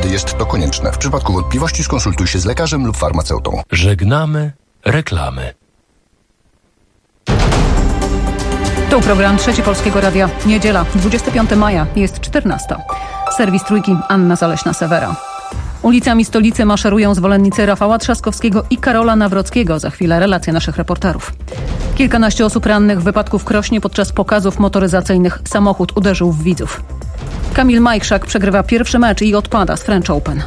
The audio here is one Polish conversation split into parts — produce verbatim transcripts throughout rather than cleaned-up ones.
jest to konieczne. W przypadku wątpliwości skonsultuj się z lekarzem lub farmaceutą. Żegnamy reklamy. Tu program Trzeci Polskiego Radia. Niedziela, dwudziestego piątego maja, jest czternasta. Serwis Trójki, Anna Zaleśna-Sewera. Ulicami stolicy maszerują zwolennicy Rafała Trzaskowskiego i Karola Nawrockiego. Za chwilę relacje naszych reporterów. Kilkanaście osób rannych w wypadku w Krośnie podczas pokazów motoryzacyjnych. Samochód uderzył w widzów. Kamil Majchrzak przegrywa pierwszy mecz i odpada z French Open.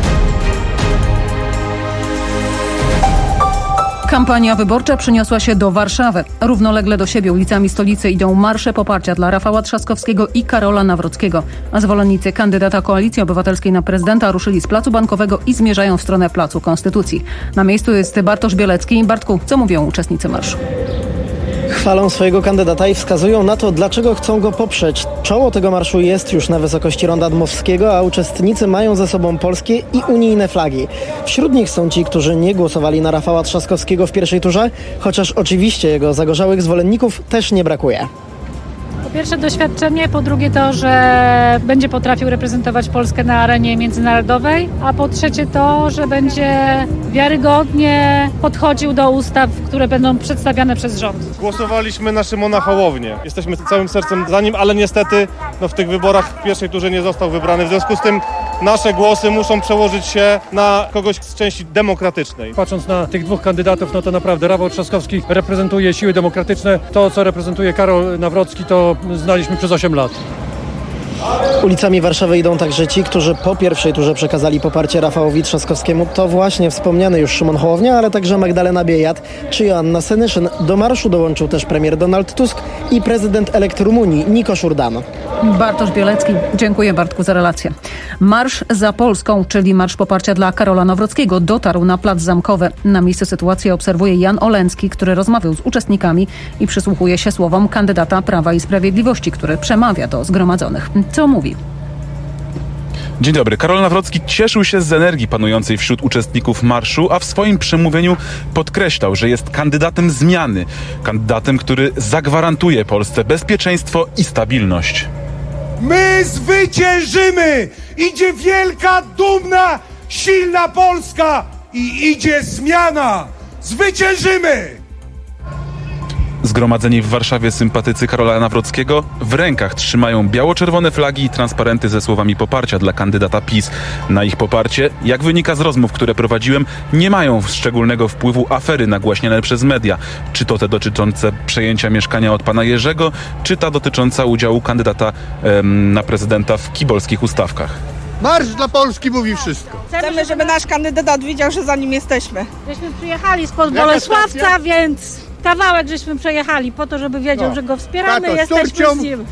Kampania wyborcza przyniosła się do Warszawy. Równolegle do siebie ulicami stolicy idą marsze poparcia dla Rafała Trzaskowskiego i Karola Nawrockiego. A zwolennicy kandydata Koalicji Obywatelskiej na prezydenta ruszyli z Placu Bankowego i zmierzają w stronę Placu Konstytucji. Na miejscu jest Bartosz Bielecki. Bartku, co mówią uczestnicy marszu? Chwalą swojego kandydata i wskazują na to, dlaczego chcą go poprzeć. Czoło tego marszu jest już na wysokości Ronda Dmowskiego, a uczestnicy mają ze sobą polskie i unijne flagi. Wśród nich są ci, którzy nie głosowali na Rafała Trzaskowskiego w pierwszej turze, chociaż oczywiście jego zagorzałych zwolenników też nie brakuje. Po pierwsze doświadczenie, po drugie to, że będzie potrafił reprezentować Polskę na arenie międzynarodowej, a po trzecie to, że będzie wiarygodnie podchodził do ustaw, które będą przedstawiane przez rząd. Głosowaliśmy na Szymona Hołownię. Jesteśmy całym sercem za nim, ale niestety no, w tych wyborach w pierwszej turze nie został wybrany. W związku z tym nasze głosy muszą przełożyć się na kogoś z części demokratycznej. Patrząc na tych dwóch kandydatów, no to naprawdę Rafał Trzaskowski reprezentuje siły demokratyczne. To, co reprezentuje Karol Nawrocki, to znaliśmy przez osiem lat. Ulicami Warszawy idą także ci, którzy po pierwszej turze przekazali poparcie Rafałowi Trzaskowskiemu. To właśnie wspomniany już Szymon Hołownia, ale także Magdalena Biejat czy Joanna Senyszyn. Do marszu dołączył też premier Donald Tusk i prezydent elekt Rumunii Nikos Urdano. Bartosz Bielecki. Dziękuję, Bartku, za relację. Marsz za Polską, czyli marsz poparcia dla Karola Nawrockiego, dotarł na Plac Zamkowy. Na miejscu sytuację obserwuje Jan Oleński, który rozmawiał z uczestnikami i przysłuchuje się słowom kandydata Prawa i Sprawiedliwości, który przemawia do zgromadzonych. Co mówi? Dzień dobry. Karol Nawrocki cieszył się z energii panującej wśród uczestników marszu, a w swoim przemówieniu podkreślał, że jest kandydatem zmiany. Kandydatem, który zagwarantuje Polsce bezpieczeństwo i stabilność. My zwyciężymy! Idzie wielka, dumna, silna Polska i idzie zmiana! Zwyciężymy! Zgromadzeni w Warszawie sympatycy Karola Nawrockiego w rękach trzymają biało-czerwone flagi i transparenty ze słowami poparcia dla kandydata PiS. Na ich poparcie, jak wynika z rozmów, które prowadziłem, nie mają szczególnego wpływu afery nagłaśniane przez media. Czy to te dotyczące przejęcia mieszkania od pana Jerzego, czy ta dotycząca udziału kandydata em, na prezydenta w kibolskich ustawkach. Marsz dla Polski mówi wszystko. Chcemy, żeby nasz kandydat widział, że za nim jesteśmy. Żeśmy przyjechali spod Bolesławca, więc kawałek żeśmy przejechali po to, żeby wiedział, no, że go wspieramy, tato, jesteśmy z nim.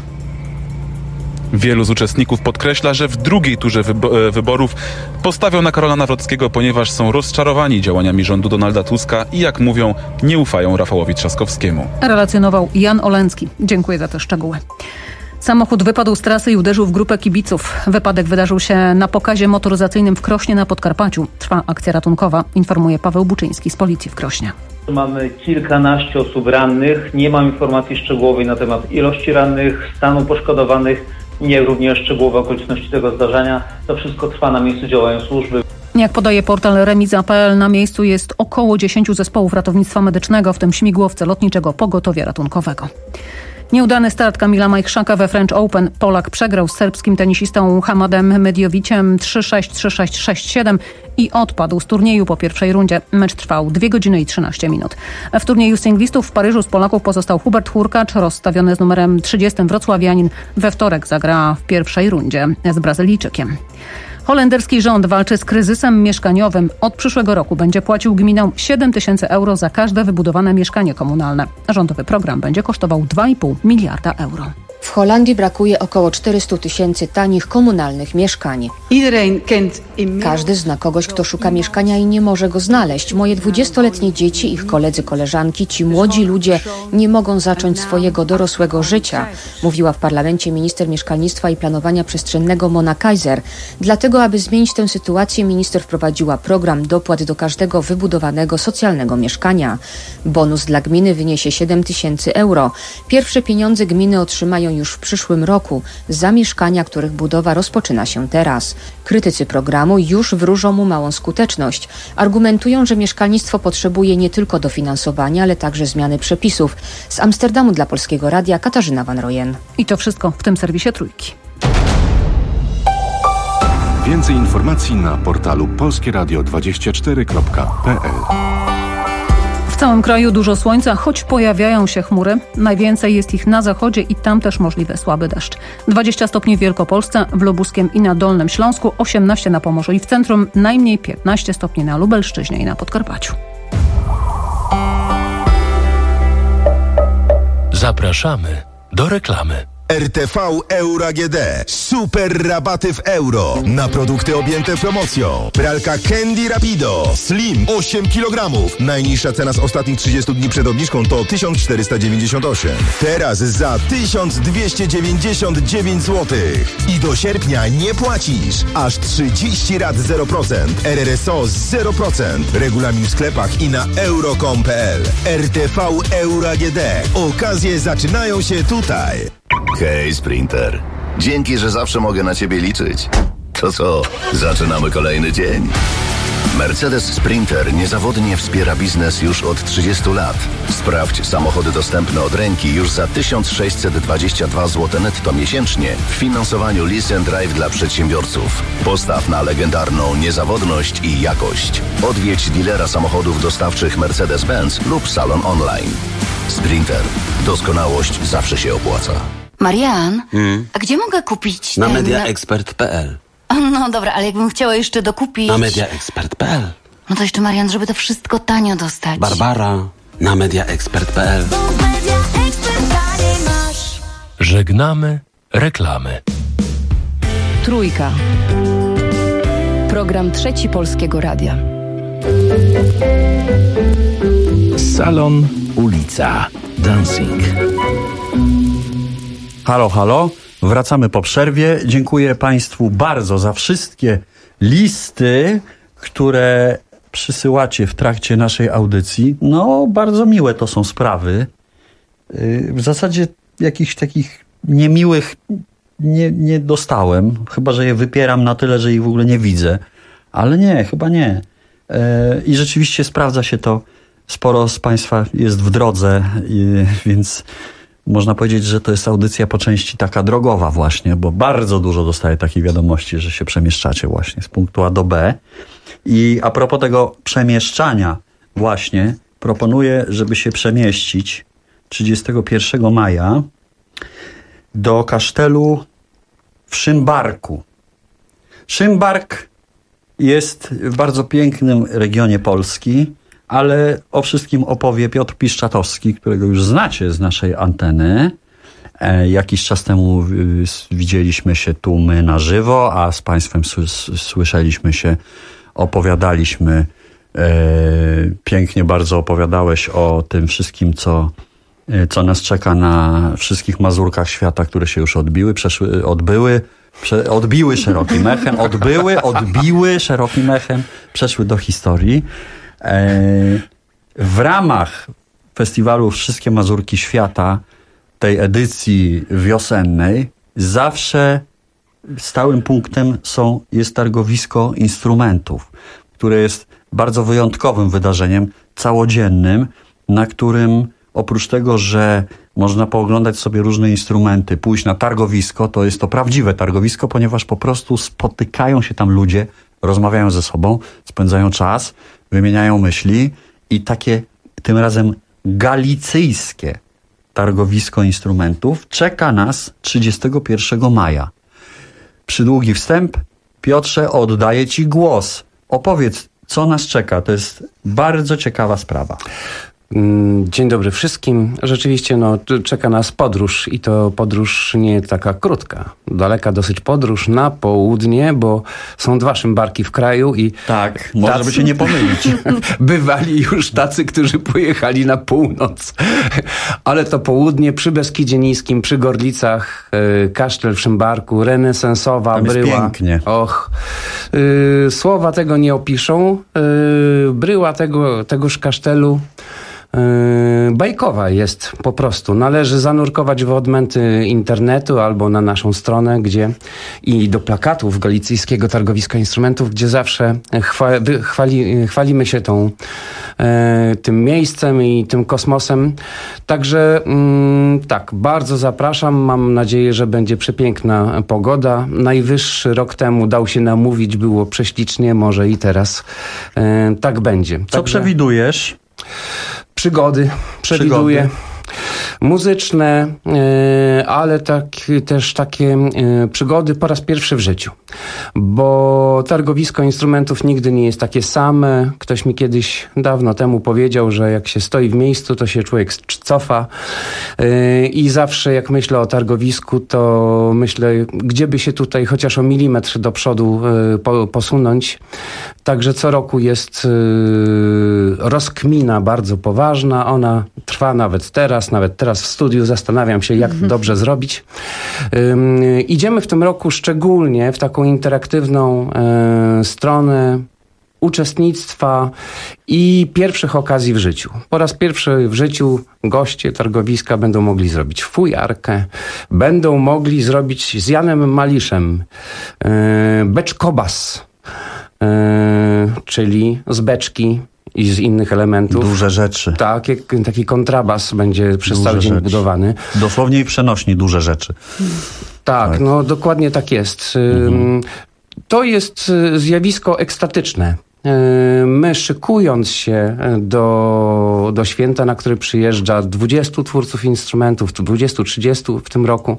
Wielu z uczestników podkreśla, że w drugiej turze wybo- wyborów postawią na Karola Nawrockiego, ponieważ są rozczarowani działaniami rządu Donalda Tuska i, jak mówią, nie ufają Rafałowi Trzaskowskiemu. Relacjonował Jan Oleński. Dziękuję za te szczegóły. Samochód wypadł z trasy i uderzył w grupę kibiców. Wypadek wydarzył się na pokazie motoryzacyjnym w Krośnie na Podkarpaciu. Trwa akcja ratunkowa, informuje Paweł Buczyński z Policji w Krośnie. Mamy kilkanaście osób rannych. Nie mam informacji szczegółowej na temat ilości rannych, stanu poszkodowanych, nie również szczegółowe okoliczności tego zdarzenia. To wszystko trwa na miejscu, działają służby. Jak podaje portal remiza kropka pe el, na miejscu jest około dziesięciu zespołów ratownictwa medycznego, w tym śmigłowce lotniczego pogotowia ratunkowego. Nieudany start Kamila Majchrzaka we French Open. Polak przegrał z serbskim tenisistą Hamadem Mediowiciem trzy sześć, trzy sześć, sześć siedem i odpadł z turnieju po pierwszej rundzie. Mecz trwał dwie godziny i trzynaście minut. W turnieju singlistów w Paryżu z Polaków pozostał Hubert Hurkacz, rozstawiony z numerem trzydziestym wrocławianin. We wtorek zagra w pierwszej rundzie z Brazylijczykiem. Holenderski rząd walczy z kryzysem mieszkaniowym. Od przyszłego roku będzie płacił gminom siedem tysięcy euro za każde wybudowane mieszkanie komunalne. Rządowy program będzie kosztował dwa i pół miliarda euro. W Holandii brakuje około czterysta tysięcy tanich komunalnych mieszkań. Każdy zna kogoś, kto szuka mieszkania i nie może go znaleźć. Moje dwudziestoletnie dzieci, ich koledzy, koleżanki, ci młodzi ludzie nie mogą zacząć swojego dorosłego życia, mówiła w parlamencie minister mieszkalnictwa i planowania przestrzennego Mona Keiser. Dlatego, aby zmienić tę sytuację, minister wprowadziła program dopłat do każdego wybudowanego socjalnego mieszkania. Bonus dla gminy wyniesie siedem tysięcy euro. Pierwsze pieniądze gminy otrzymają już już w przyszłym roku za mieszkania, których budowa rozpoczyna się teraz. Krytycy programu już wróżą mu małą skuteczność. Argumentują, że mieszkalnictwo potrzebuje nie tylko dofinansowania, ale także zmiany przepisów. Z Amsterdamu dla Polskiego Radia Katarzyna Van Royen. I to wszystko w tym serwisie Trójki. Więcej informacji na portalu polskie radio dwadzieścia cztery kropka p l. W całym kraju dużo słońca, choć pojawiają się chmury. Najwięcej jest ich na zachodzie i tam też możliwy słaby deszcz. dwadzieścia stopni w Wielkopolsce, w Lubuskiem i na Dolnym Śląsku, osiemnaście na Pomorzu i w centrum, najmniej piętnaście stopni na Lubelszczyźnie i na Podkarpaciu. Zapraszamy do reklamy. R T V Euro A G D. Super rabaty w euro na produkty objęte promocją. Pralka Candy Rapido Slim osiem kilogramów. Najniższa cena z ostatnich trzydziestu dni przed obniżką to tysiąc czterysta dziewięćdziesiąt osiem. Teraz za tysiąc dwieście dziewięćdziesiąt dziewięć złotych. I do sierpnia nie płacisz. Aż trzydzieści rat zero procent. R R S O zero procent. Regulamin w sklepach i na euro kropka com kropka p l. R T V Euro A G D. Okazje zaczynają się tutaj. Hej, Sprinter. Dzięki, że zawsze mogę na ciebie liczyć. To co, zaczynamy kolejny dzień. Mercedes Sprinter niezawodnie wspiera biznes już od trzydziestu lat. Sprawdź samochody dostępne od ręki już za tysiąc sześćset dwadzieścia dwa złote netto miesięcznie w finansowaniu Lease and Drive dla przedsiębiorców. Postaw na legendarną niezawodność i jakość. Odwiedź dealera samochodów dostawczych Mercedes-Benz lub salon online. Sprinter. Doskonałość zawsze się opłaca. Marian, Hmm? a gdzie mogę kupić Na ten... mediaexpert kropka p l. No dobra, ale jakbym chciała jeszcze dokupić... Na mediaexpert kropka p l. No to jeszcze, Marian, żeby to wszystko tanio dostać. Barbara, na mediaexpert kropka p l. Żegnamy reklamy. Trójka. Program Trzeci Polskiego Radia. Salon, ulica, dancing. Halo, halo. Wracamy po przerwie. Dziękuję Państwu bardzo za wszystkie listy, które przysyłacie w trakcie naszej audycji. No, bardzo miłe to są sprawy. W zasadzie jakichś takich niemiłych nie, nie dostałem. Chyba że je wypieram na tyle, że ich w ogóle nie widzę. Ale nie, chyba nie. I rzeczywiście sprawdza się to. Sporo z Państwa jest w drodze, więc można powiedzieć, że to jest audycja po części taka drogowa właśnie, bo bardzo dużo dostaję takiej wiadomości, że się przemieszczacie właśnie z punktu A do B. I a propos tego przemieszczania właśnie, proponuję, żeby się przemieścić trzydziestego pierwszego maja do kasztelu w Szymbarku. Szymbark jest w bardzo pięknym regionie Polski, ale o wszystkim opowie Piotr Piszczatowski, którego już znacie z naszej anteny. E, jakiś czas temu y, widzieliśmy się tu my na żywo, a z Państwem s- słyszeliśmy się, opowiadaliśmy. E, pięknie bardzo opowiadałeś o tym wszystkim, co, y, co nas czeka na wszystkich mazurkach świata, które się już odbiły, przeszły, odbyły, prze, odbiły szerokim echem, odbyły, odbiły szerokim echem, przeszły do historii. W ramach festiwalu Wszystkie Mazurki Świata, tej edycji wiosennej, zawsze stałym punktem są, jest targowisko instrumentów, które jest bardzo wyjątkowym wydarzeniem, całodziennym, na którym oprócz tego, że można pooglądać sobie różne instrumenty, pójść na targowisko, to jest to prawdziwe targowisko, ponieważ po prostu spotykają się tam ludzie, rozmawiają ze sobą, spędzają czas, wymieniają myśli i takie tym razem galicyjskie targowisko instrumentów czeka nas trzydziestego pierwszego maja. Przydługi wstęp. Piotrze, oddaję Ci głos. Opowiedz, co nas czeka. To jest bardzo ciekawa sprawa. Dzień dobry wszystkim. Rzeczywiście no, czeka nas podróż i to podróż nie taka krótka. Daleka dosyć podróż na południe, bo są dwa Szymbarki w kraju i tak, może tacy, by się nie pomylić. Bywali już tacy, którzy pojechali na północ. Ale to południe przy Beskidzie Niskim, przy Gorlicach, yy, kasztel w Szymbarku, renesansowa tam bryła. Jest pięknie. Och, yy, słowa tego nie opiszą. Yy, bryła tego, tegoż kasztelu bajkowa jest po prostu. Należy zanurkować w odmęty internetu albo na naszą stronę, gdzie i do plakatów Galicyjskiego Targowiska Instrumentów, gdzie zawsze chwali, chwali, chwalimy się tą, tym miejscem i tym kosmosem. Także tak, bardzo zapraszam. Mam nadzieję, że będzie przepiękna pogoda. Najwyższy rok temu dał się namówić, było prześlicznie, może i teraz tak będzie. Co Także przewidujesz? Przygody przewiduję. Przygody. Muzyczne, ale tak, też takie przygody po raz pierwszy w życiu. Bo targowisko instrumentów nigdy nie jest takie same. Ktoś mi kiedyś dawno temu powiedział, że jak się stoi w miejscu, to się człowiek cofa. I zawsze jak myślę o targowisku, to myślę, gdzie by się tutaj chociaż o milimetr do przodu posunąć. Także co roku jest rozkmina bardzo poważna. Ona trwa nawet teraz, nawet teraz w studiu zastanawiam się, jak to dobrze zrobić. Um, idziemy w tym roku szczególnie w taką interaktywną e, stronę uczestnictwa i pierwszych okazji w życiu. Po raz pierwszy w życiu goście targowiska będą mogli zrobić fujarkę, będą mogli zrobić z Janem Maliszem e, beczkobas, e, czyli z beczki i z innych elementów. Duże rzeczy. Tak, jak, taki kontrabas będzie przez duże cały dzień rzeczy. budowany. Dosłownie i przenośni duże rzeczy. Tak, tak. no dokładnie tak jest. Mhm. To jest zjawisko ekstatyczne. My szykując się do, do święta, na które przyjeżdża dwudziestu twórców instrumentów, dwudziestu trzydziestu w tym roku,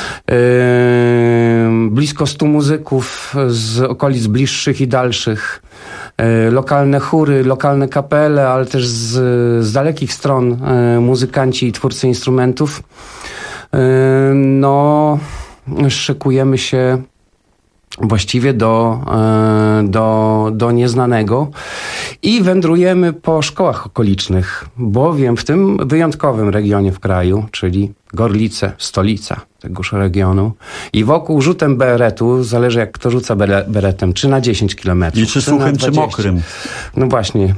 blisko stu muzyków z okolic bliższych i dalszych, lokalne chóry, lokalne kapele, ale też z, z dalekich stron muzykanci i twórcy instrumentów. No, szykujemy się właściwie do, do, do nieznanego i wędrujemy po szkołach okolicznych, bowiem w tym wyjątkowym regionie w kraju, czyli Gorlice, stolica tegoż regionu i wokół rzutem beretu, zależy jak kto rzuca bere, beretem, czy na dziesięć kilometrów. I czy suchym, czy mokrym. No właśnie.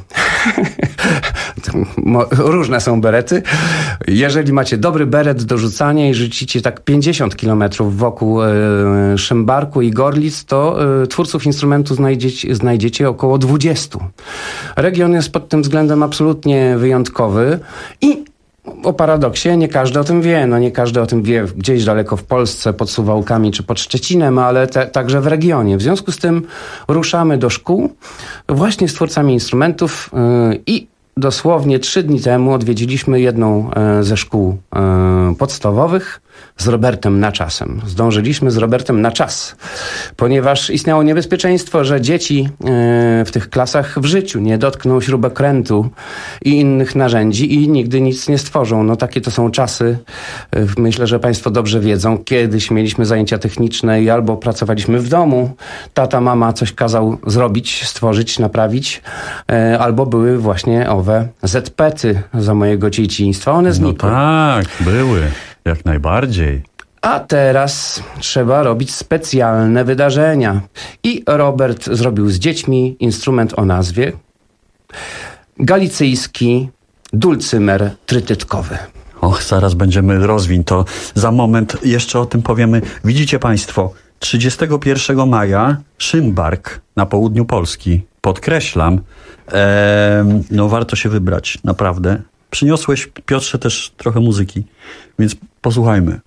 Różne są berety. Jeżeli macie dobry beret do rzucania i rzucicie tak pięćdziesiąt kilometrów wokół e, Szymbarku i Gorlic, to e, twórców instrumentu znajdziecie, znajdziecie około dwudziestu. Region jest pod tym względem absolutnie wyjątkowy i o paradoksie nie każdy o tym wie. No nie każdy o tym wie gdzieś daleko w Polsce, pod Suwałkami czy pod Szczecinem, ale te, także w regionie. W związku z tym ruszamy do szkół właśnie z twórcami instrumentów yy, i dosłownie trzy dni temu odwiedziliśmy jedną e, ze szkół e, podstawowych z Robertem na czasem. Zdążyliśmy z Robertem na czas, ponieważ istniało niebezpieczeństwo, że dzieci e, w tych klasach w życiu nie dotkną śrubokrętu i innych narzędzi i nigdy nic nie stworzą. No takie to są czasy. E, myślę, że Państwo dobrze wiedzą. Kiedyś mieliśmy zajęcia techniczne i albo pracowaliśmy w domu, tata, mama coś kazał zrobić, stworzyć, naprawić, e, albo były właśnie owe zetpety za mojego dzieciństwa. One znikły. No tak, były. Jak najbardziej. A teraz trzeba robić specjalne wydarzenia. I Robert zrobił z dziećmi instrument o nazwie galicyjski dulcymer trytytkowy. Och, zaraz będziemy rozwiń to. Za moment jeszcze o tym powiemy. Widzicie Państwo, trzydziestego pierwszego maja Szymbark na południu Polski. Podkreślam, eee, no warto się wybrać, naprawdę. Przyniosłeś, Piotrze, też trochę muzyki, więc posłuchajmy.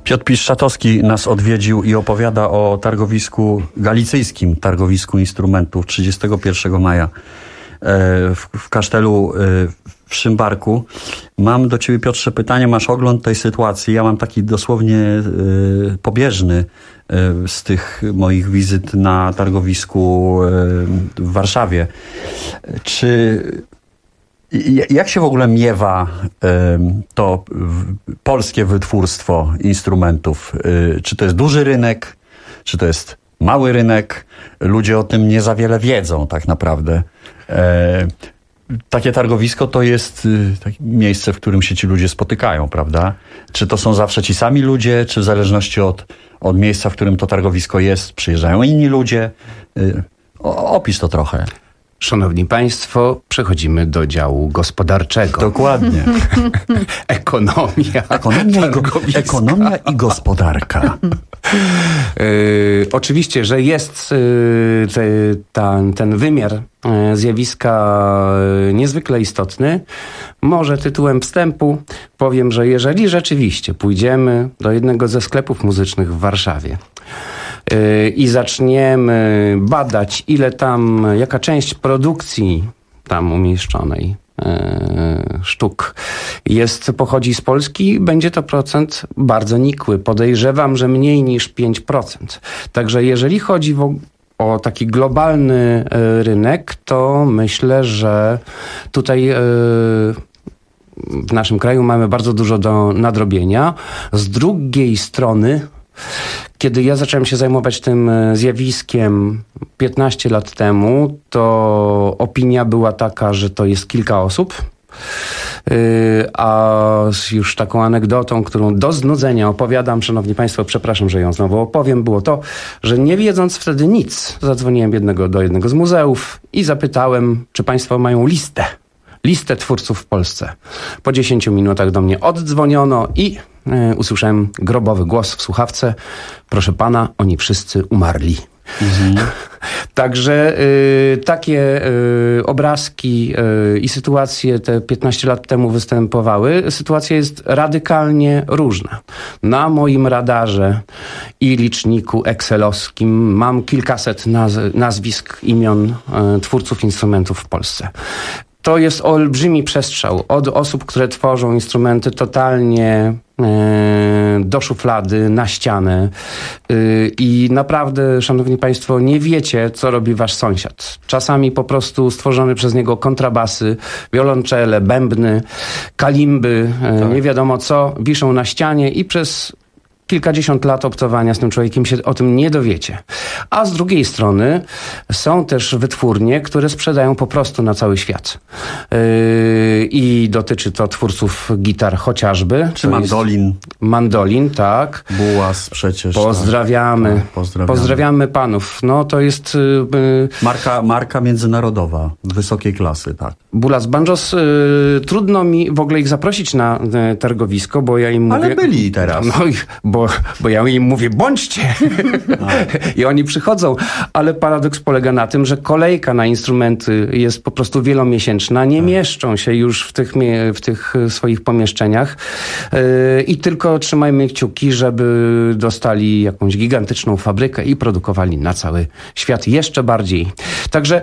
Piotr Piszczatowski nas odwiedził i opowiada o targowisku, galicyjskim targowisku instrumentów trzydziestego pierwszego maja w, w kasztelu w Szymbarku. Mam do ciebie, Piotrze, pytanie. Masz ogląd tej sytuacji. Ja mam taki dosłownie y, pobieżny y, z tych moich wizyt na targowisku y, w Warszawie. Czy y, jak się w ogóle miewa y, to y, polskie wytwórstwo instrumentów? Y, czy to jest duży rynek? Czy to jest mały rynek? Ludzie o tym nie za wiele wiedzą tak naprawdę. E, takie targowisko to jest y, takie miejsce, w którym się ci ludzie spotykają, prawda? Czy to są zawsze ci sami ludzie, czy w zależności od, od miejsca, w którym to targowisko jest, przyjeżdżają inni ludzie? Y, o, opisz to trochę. Szanowni Państwo, przechodzimy do działu gospodarczego. Dokładnie. Ekonomia. Ekonomia i, go, ekonomia i gospodarka. Yy, oczywiście, że jest yy, te, ta, ten wymiar yy, zjawiska yy, niezwykle istotny. Może tytułem wstępu powiem, że jeżeli rzeczywiście pójdziemy do jednego ze sklepów muzycznych w Warszawie yy, i zaczniemy badać, ile tam, jaka część produkcji tam umieszczonej sztuk jest, pochodzi z Polski, będzie to procent bardzo nikły. Podejrzewam, że mniej niż pięć procent. Także jeżeli chodzi w, o taki globalny rynek, to myślę, że tutaj w naszym kraju mamy bardzo dużo do nadrobienia. Z drugiej strony, kiedy ja zacząłem się zajmować tym zjawiskiem piętnaście lat temu, to opinia była taka, że to jest kilka osób. A już taką anegdotą, którą do znudzenia opowiadam, szanowni Państwo, przepraszam, że ją znowu opowiem, było to, że nie wiedząc wtedy nic, zadzwoniłem jednego, do jednego z muzeów i zapytałem, czy Państwo mają listę. Listę twórców w Polsce. Po dziesięciu minutach do mnie oddzwoniono i y, usłyszałem grobowy głos w słuchawce. Proszę pana, oni wszyscy umarli. Mhm. Także y, takie y, obrazki y, i sytuacje te piętnaście lat temu występowały. Sytuacja jest radykalnie różna. Na moim radarze i liczniku excelowskim mam kilkaset naz- nazwisk, imion y, twórców instrumentów w Polsce. To jest olbrzymi przestrzał od osób, które tworzą instrumenty totalnie e, do szuflady, na ścianę. E, I naprawdę, szanowni Państwo, nie wiecie, co robi wasz sąsiad. Czasami po prostu stworzone przez niego kontrabasy, wiolonczele, bębny, kalimby, e, tak. nie wiadomo co, wiszą na ścianie i przez kilkadziesiąt lat obcowania z tym człowiekiem się o tym nie dowiecie. A z drugiej strony są też wytwórnie, które sprzedają po prostu na cały świat. Yy, I dotyczy to twórców gitar chociażby. Czy mandolin. Mandolin, tak. Bułas przecież. Pozdrawiamy. Tak, pozdrawiamy. Pozdrawiamy panów. No to jest... Yy, marka, marka międzynarodowa, wysokiej klasy, tak. Bulas Banjos. Yy, trudno mi w ogóle ich zaprosić na yy, targowisko, bo ja im mówię... Ale byli teraz. No, bo Bo, bo ja im mówię, bądźcie. I oni przychodzą. Ale paradoks polega na tym, że kolejka na instrumenty jest po prostu wielomiesięczna. Nie mieszczą się już w tych, w tych swoich pomieszczeniach. Yy, I tylko trzymajmy kciuki, żeby dostali jakąś gigantyczną fabrykę i produkowali na cały świat jeszcze bardziej. Także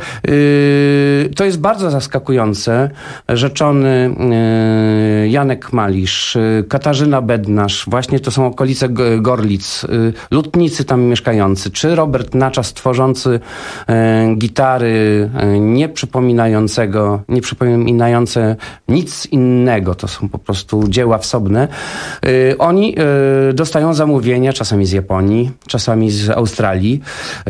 yy, to jest bardzo zaskakujące. Rzeczony yy, Janek Malisz, yy, Katarzyna Bednarz, właśnie to są okolice Gorlic, lutnicy tam mieszkający, czy Robert Naczas tworzący e, gitary e, nie przypominającego, nie przypominające nic innego, to są po prostu dzieła wsobne. E, oni e, dostają zamówienia czasami z Japonii, czasami z Australii. E,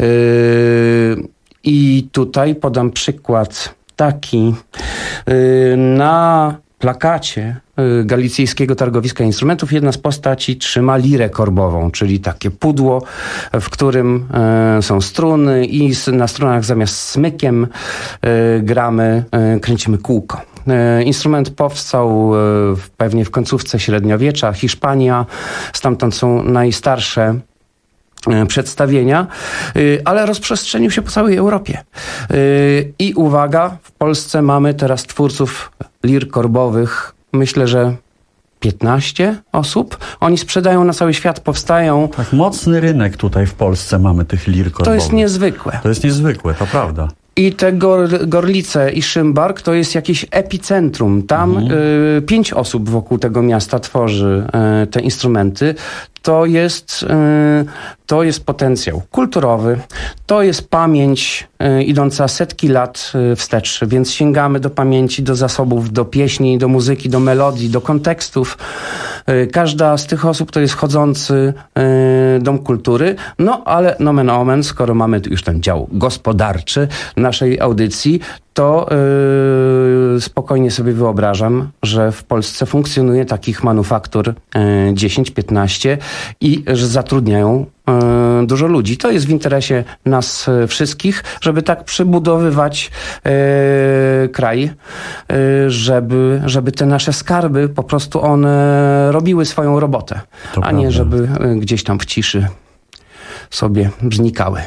I tutaj podam przykład taki. E, na plakacie Galicyjskiego Targowiska Instrumentów jedna z postaci trzyma lirę korbową, czyli takie pudło, w którym e, są struny i na strunach zamiast smykiem e, gramy, e, kręcimy kółko. E, instrument powstał e, pewnie w końcówce średniowiecza, Hiszpania, stamtąd są najstarsze przedstawienia, ale rozprzestrzenił się po całej Europie. I uwaga, w Polsce mamy teraz twórców lir korbowych, myślę, że piętnaście osób. Oni sprzedają na cały świat, powstają. Tak, mocny rynek tutaj w Polsce mamy tych lir korbowych. To jest niezwykłe. To jest niezwykłe, to prawda. I te gor, Gorlice i Szymbark to jest jakieś epicentrum. Tam mhm. y, pięć osób wokół tego miasta tworzy y, te instrumenty. To jest, y, to jest potencjał kulturowy, to jest pamięć y, idąca setki lat y, wstecz, więc sięgamy do pamięci, do zasobów, do pieśni, do muzyki, do melodii, do kontekstów. Y, każda z tych osób to jest chodzący y, dom kultury, no ale nomen omen, skoro mamy tu już ten dział gospodarczy naszej audycji, to yy, spokojnie sobie wyobrażam, że w Polsce funkcjonuje takich manufaktur yy, dziesięć piętnaście i że zatrudniają yy, dużo ludzi. To jest w interesie nas yy, wszystkich, żeby tak przebudowywać yy, kraj, yy, żeby, żeby te nasze skarby po prostu one robiły swoją robotę, to a prawda. Nie żeby yy, gdzieś tam w ciszy sobie znikały.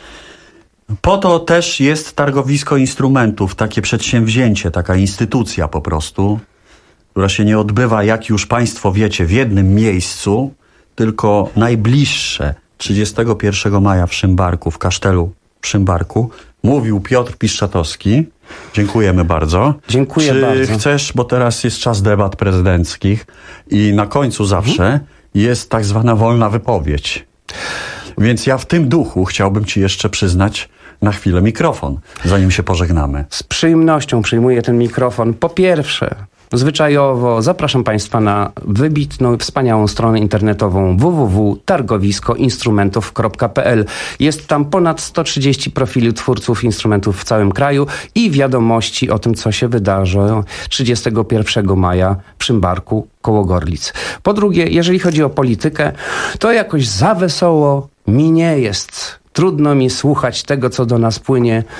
Po to też jest targowisko instrumentów, takie przedsięwzięcie, taka instytucja po prostu, która się nie odbywa, jak już Państwo wiecie, w jednym miejscu, tylko najbliższe, trzydziestego pierwszego maja w Szymbarku, w kasztelu w Szymbarku, mówił Piotr Piszczatowski. Dziękujemy bardzo. Dziękuję Czy bardzo. Czy chcesz, bo teraz jest czas debat prezydenckich i na końcu zawsze mhm. jest tak zwana wolna wypowiedź. Więc ja w tym duchu chciałbym Ci jeszcze przyznać na chwilę mikrofon, zanim się pożegnamy. Z przyjemnością przyjmuję ten mikrofon. Po pierwsze, zwyczajowo zapraszam Państwa na wybitną, wspaniałą stronę internetową w w w kropka targowisko instrumentów kropka p l. Jest tam ponad sto trzydzieści profili twórców instrumentów w całym kraju i wiadomości o tym, co się wydarzy trzydziestego pierwszego maja w Szymbarku koło Gorlic. Po drugie, jeżeli chodzi o politykę, to jakoś za wesoło mi nie jest. Trudno mi słuchać tego, co do nas płynie y,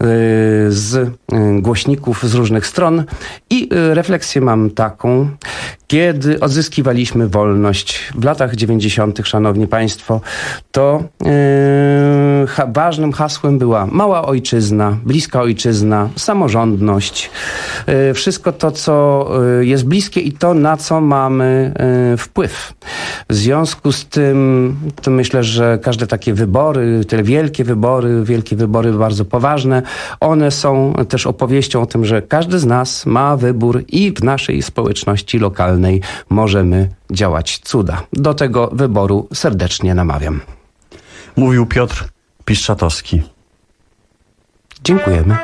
z y, głośników z różnych stron i y, refleksję mam taką, kiedy odzyskiwaliśmy wolność w latach dziewięćdziesiątych, szanowni państwo, to y, ha, ważnym hasłem była mała ojczyzna, bliska ojczyzna, samorządność, y, wszystko to, co y, jest bliskie i to, na co mamy y, wpływ. W związku z tym, to myślę, że każde takie wybory, te wielkie wybory, wielkie wybory bardzo poważne, one są też opowieścią o tym, że każdy z nas ma wybór i w naszej społeczności lokalnej możemy działać cuda. Do tego wyboru serdecznie namawiam. Mówił Piotr Piszczatowski. Dziękujemy.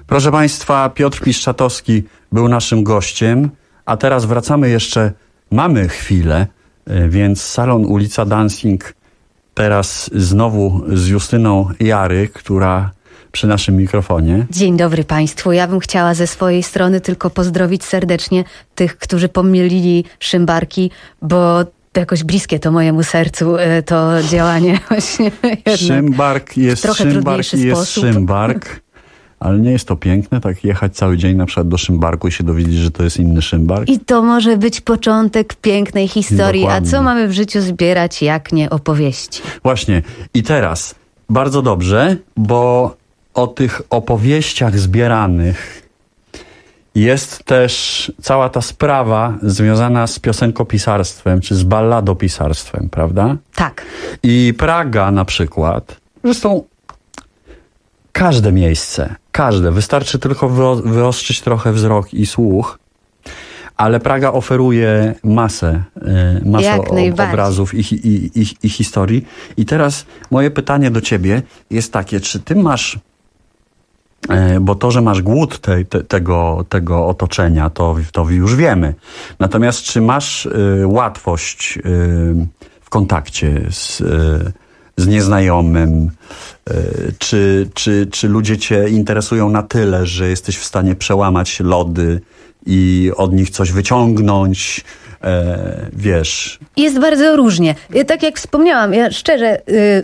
Proszę Państwa, Piotr Piszczatowski był naszym gościem, a teraz wracamy jeszcze, mamy chwilę, więc salon ulica Dancing teraz znowu z Justyną Jary, która przy naszym mikrofonie. Dzień dobry Państwu. Ja bym chciała ze swojej strony tylko pozdrowić serdecznie tych, którzy pomylili szymbarki, bo jakoś bliskie to mojemu sercu to działanie właśnie. Szymbark jest szymbark i jest sposób. szymbark, ale nie jest to piękne, tak jechać cały dzień na przykład do Szymbarku i się dowiedzieć, że to jest inny Szymbark? I to może być początek pięknej historii. Dokładnie. A co mamy w życiu zbierać, jak nie opowieści? Właśnie. I teraz bardzo dobrze, bo o tych opowieściach zbieranych jest też cała ta sprawa związana z piosenkopisarstwem, czy z balladopisarstwem, prawda? Tak. I Praga na przykład, zresztą każde miejsce, każde, wystarczy tylko wyo- wyostrzyć trochę wzrok i słuch, ale Praga oferuje masę, y, masę o, obrazów i, i, i, i historii. I teraz moje pytanie do ciebie jest takie, czy ty masz, y, bo to, że masz głód te, te, tego, tego otoczenia, to, to już wiemy. Natomiast czy masz y, łatwość y, w kontakcie z, y, z nieznajomym, Czy, czy, czy ludzie cię interesują na tyle, że jesteś w stanie przełamać lody i od nich coś wyciągnąć, e, wiesz? Jest bardzo różnie. Tak jak wspomniałam, ja szczerze y,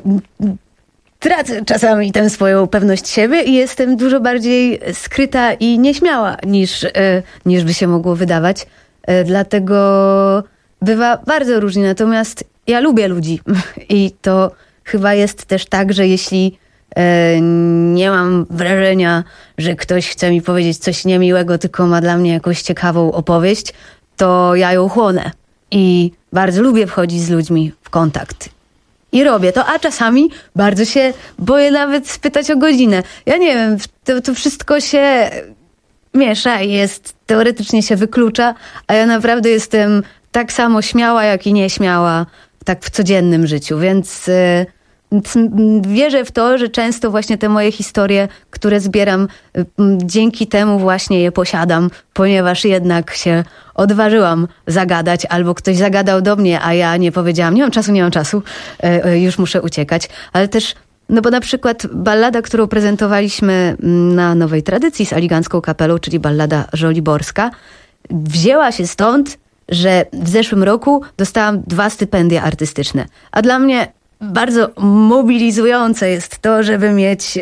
tracę czasami tę swoją pewność siebie i jestem dużo bardziej skryta i nieśmiała niż, y, niż by się mogło wydawać. Y, dlatego bywa bardzo różnie. Natomiast ja lubię ludzi i to chyba jest też tak, że jeśli e, nie mam wrażenia, że ktoś chce mi powiedzieć coś niemiłego, tylko ma dla mnie jakąś ciekawą opowieść, to ja ją chłonę. I bardzo lubię wchodzić z ludźmi w kontakt. I robię to, a czasami bardzo się boję nawet spytać o godzinę. Ja nie wiem, to, to wszystko się miesza i jest, teoretycznie się wyklucza, a ja naprawdę jestem tak samo śmiała, jak i nieśmiała, tak w codziennym życiu, więc y, wierzę w to, że często właśnie te moje historie, które zbieram, y, dzięki temu właśnie je posiadam, ponieważ jednak się odważyłam zagadać, albo ktoś zagadał do mnie, a ja nie powiedziałam, nie mam czasu, nie mam czasu, y, y, już muszę uciekać, ale też, no bo na przykład ballada, którą prezentowaliśmy na Nowej Tradycji z Aligancką Kapelą, czyli ballada żoliborska, wzięła się stąd, że w zeszłym roku dostałam dwa stypendia artystyczne. A dla mnie bardzo mobilizujące jest to, żeby mieć,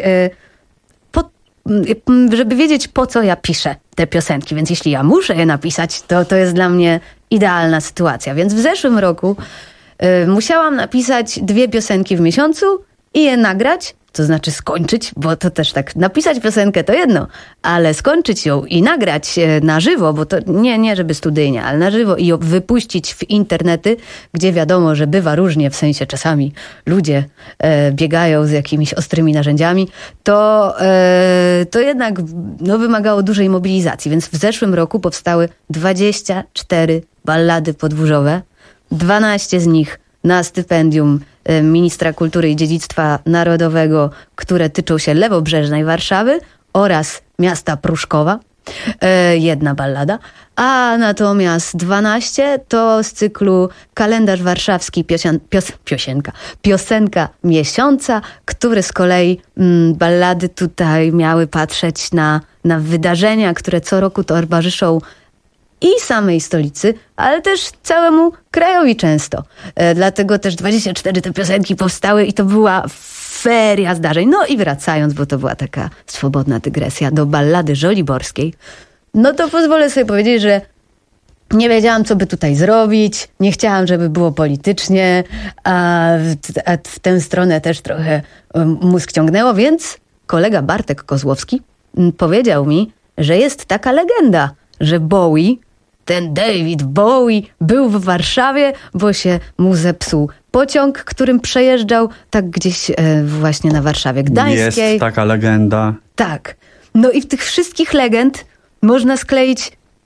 po, żeby wiedzieć, po co ja piszę te piosenki. Więc jeśli ja muszę je napisać, to to jest dla mnie idealna sytuacja. Więc w zeszłym roku musiałam napisać dwie piosenki w miesiącu i je nagrać. To znaczy skończyć, bo to też tak, napisać piosenkę to jedno, ale skończyć ją i nagrać na żywo, bo to nie, nie żeby studyjnie, ale na żywo i ją wypuścić w internety, gdzie wiadomo, że bywa różnie, w sensie czasami ludzie e, biegają z jakimiś ostrymi narzędziami, to, e, to jednak no, wymagało dużej mobilizacji, więc w zeszłym roku powstały dwadzieścia cztery ballady podwórzowe, dwanaście z nich na stypendium Ministra Kultury i Dziedzictwa Narodowego, które tyczą się lewobrzeżnej Warszawy oraz miasta Pruszkowa. E, jedna ballada. A natomiast dwanaście to z cyklu Kalendarz Warszawski piosen, pios, piosenka, piosenka miesiąca, który z kolei mm, ballady tutaj miały patrzeć na, na wydarzenia, które co roku towarzyszą i samej stolicy, ale też całemu krajowi często. E, dlatego też dwadzieścia cztery te piosenki powstały i to była feria zdarzeń. No i wracając, bo to była taka swobodna dygresja, do ballady żoliborskiej, no to pozwolę sobie powiedzieć, że nie wiedziałam, co by tutaj zrobić, nie chciałam, żeby było politycznie, a w, a w tę stronę też trochę mózg ciągnęło, więc kolega Bartek Kozłowski powiedział mi, że jest taka legenda, że Bowie, ten David Bowie, był w Warszawie, bo się mu zepsuł pociąg, którym przejeżdżał tak gdzieś e, właśnie na Warszawie Gdańskiej. Jest taka legenda. Tak. No i w tych wszystkich legend można skleić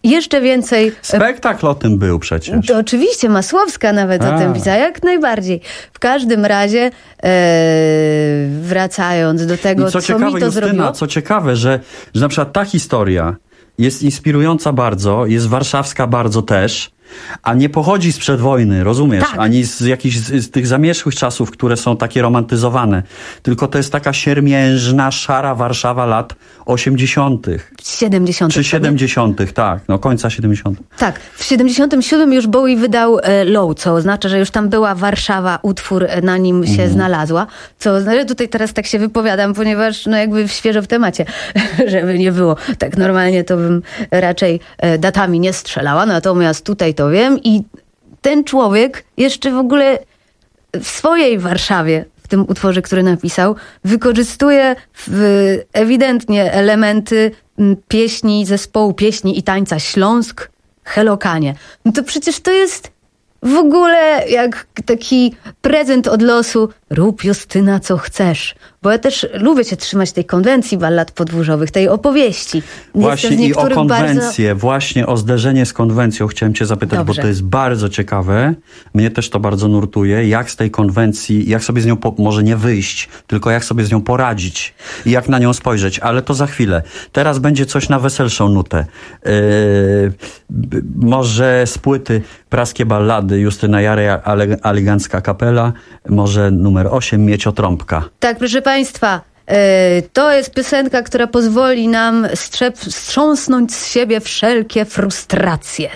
jeszcze więcej... Spektakl o tym był przecież. To oczywiście, Masłowska nawet A. o tym pisała, jak najbardziej. W każdym razie, e, wracając do tego, I co, co ciekawe, mi to Justyna, zrobiło... co ciekawe, że, że na przykład ta historia jest inspirująca bardzo, jest warszawska bardzo też, a nie pochodzi sprzed wojny, rozumiesz? Tak. Ani z jakichś z, z tych zamierzchłych czasów, które są takie romantyzowane. Tylko to jest taka siermiężna, szara Warszawa lat osiemdziesiątych. siedemdziesiątych. Czy siedemdziesiątych, tak. No końca siedemdziesiątych. Tak. W siedemdziesiątym siódmym już Bowie wydał e, Low, co oznacza, że już tam była Warszawa, utwór na nim się mm. znalazła. Co oznacza, że tutaj teraz tak się wypowiadam, ponieważ no jakby świeżo w temacie, żeby nie było. Tak normalnie to bym raczej e, datami nie strzelała, natomiast tutaj to wiem i ten człowiek jeszcze w ogóle w swojej Warszawie, w tym utworze, który napisał, wykorzystuje w, ewidentnie elementy pieśni, zespołu pieśni i tańca Śląsk, Helokanie. No to przecież to jest w ogóle jak taki prezent od losu. Rób, Justyna, co chcesz. Bo ja też lubię się trzymać tej konwencji ballad podwórzowych, tej opowieści. Właśnie i o konwencję, bardzo... właśnie o zderzenie z konwencją chciałem cię zapytać, Dobrze. bo to jest bardzo ciekawe. Mnie też to bardzo nurtuje. Jak z tej konwencji, jak sobie z nią, po, może nie wyjść, tylko jak sobie z nią poradzić i jak na nią spojrzeć. Ale to za chwilę. Teraz będzie coś na weselszą nutę. Yy, może z płyty Praskie Ballady Justyna Jarej, Aligancka Kapela, może numer osiem, Mieciotrąbka. Tak, proszę Państwa, to jest piosenka, która pozwoli nam strzep- strząsnąć z siebie wszelkie frustracje.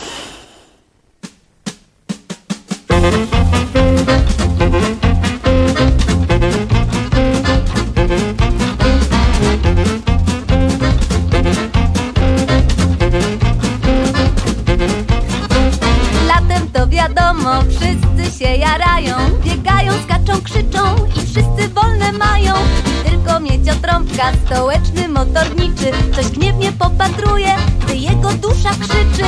Latem to wiadomo, wszyscy się jarają, biegają, skaczą, krzyczą i wszyscy wolne mają. I tylko Mieciotrąbka, stołeczny motorniczy, coś gniewnie popatruje, gdy jego dusza krzyczy.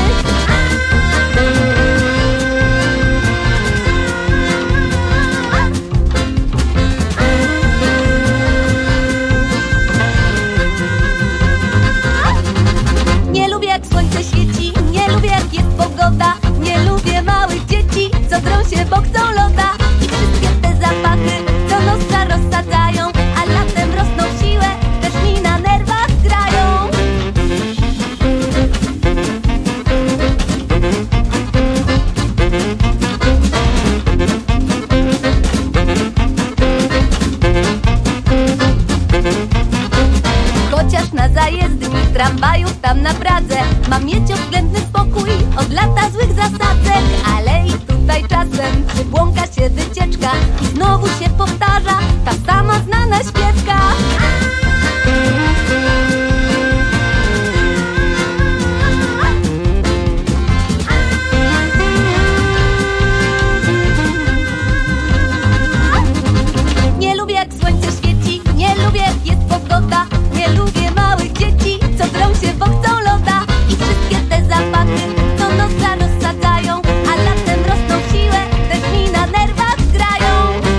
Nie lubię jak słońce świeci, nie lubię jak jest pogoda, nie lubię małych dzieci, co drą się, bo chcą loda. I wszystkie te zapachy, co nosa rozsadzają, a latem rosną w siłę, też mi na nerwach grają. Chociaż na zajezdni tramwajów tam na Pradze mam mieć względny spokój od lata złych zasadzek, ale i tutaj czasem przybłąka się wycieczka i znowu się powtarza ta sama znana śpiewka. Nie lubię jak słońce świeci, nie lubię jak jest pogoda, nie lubię małych dzieci, co drą się, bo chcą loda. I wszystkie te zapachy, co nosa rozsadzają, a latem rosną w siłę, też mi na nerwach grają.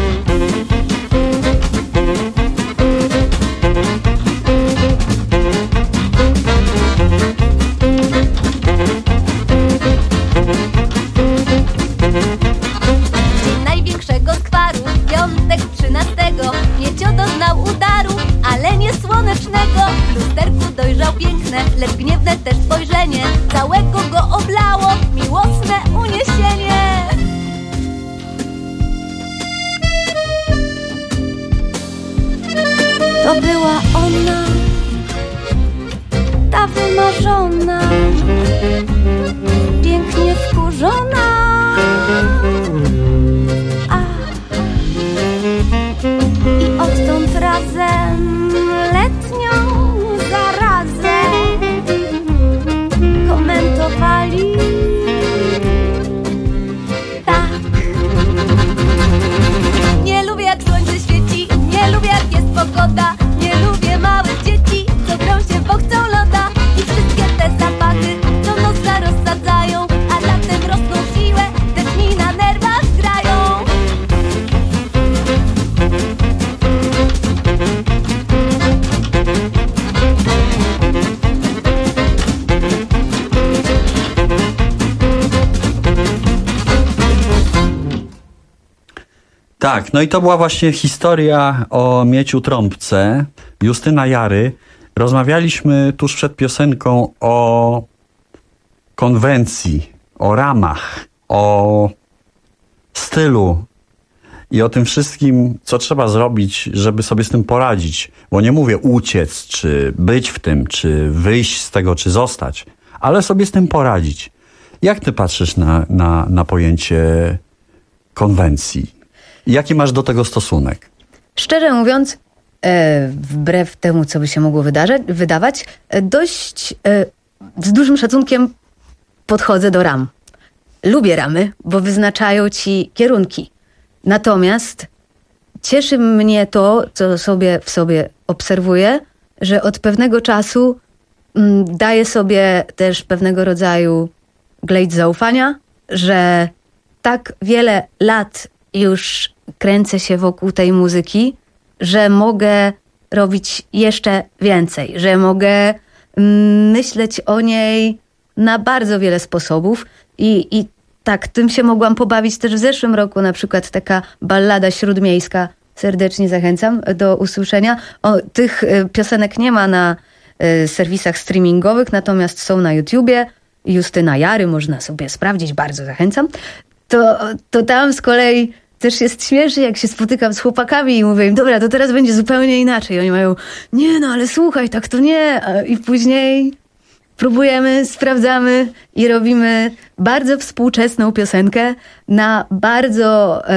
Dzień największego skwaru, piątek trzynastego, Miecio doznał udaru, ale nie słonecznego. W lusterku dojrzał piękne, lecz gniewne też spojrzenie, całego go oblało miłosne uniesienie. To była ona, ta wymarzona, pięknie wkurzona. I odtąd razem letnią zarazę komentowali tak. Nie lubię jak słońce świeci, nie lubię jak jest pogoda, nie lubię małych dzieci, co grą się, bo chcą loda. I wszystkie te zapachy, Tak, no i to była właśnie historia o Mieciu Trąbce, Justyna Jary. Rozmawialiśmy tuż przed piosenką o konwencji, o ramach, o stylu i o tym wszystkim, co trzeba zrobić, żeby sobie z tym poradzić. Bo nie mówię uciec, czy być w tym, czy wyjść z tego, czy zostać, ale sobie z tym poradzić. Jak ty patrzysz na, na, na pojęcie konwencji? Jaki masz do tego stosunek? Szczerze mówiąc, e, wbrew temu, co by się mogło wydarzyć, wydawać, e, dość e, z dużym szacunkiem podchodzę do ram. Lubię ramy, bo wyznaczają ci kierunki. Natomiast cieszy mnie to, co sobie w sobie obserwuję, że od pewnego czasu m, daję sobie też pewnego rodzaju glejt zaufania, że tak wiele lat już kręcę się wokół tej muzyki, że mogę robić jeszcze więcej, że mogę mm, myśleć o niej na bardzo wiele sposobów i, i tak, tym się mogłam pobawić też w zeszłym roku, na przykład taka ballada śródmiejska. Serdecznie zachęcam do usłyszenia. O, tych y, piosenek nie ma na y, serwisach streamingowych, natomiast są na YouTubie. Justyna Jary, można sobie sprawdzić, bardzo zachęcam. To, to tam z kolei też jest śmiesznie, jak się spotykam z chłopakami i mówię im, dobra, to teraz będzie zupełnie inaczej. Oni mają, nie no, ale słuchaj, tak to nie. I później próbujemy, sprawdzamy i robimy bardzo współczesną piosenkę na bardzo e,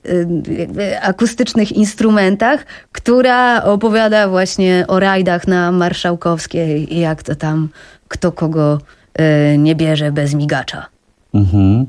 e, akustycznych instrumentach, która opowiada właśnie o rajdach na Marszałkowskiej i jak to tam kto kogo e, nie bierze bez migacza. Mhm.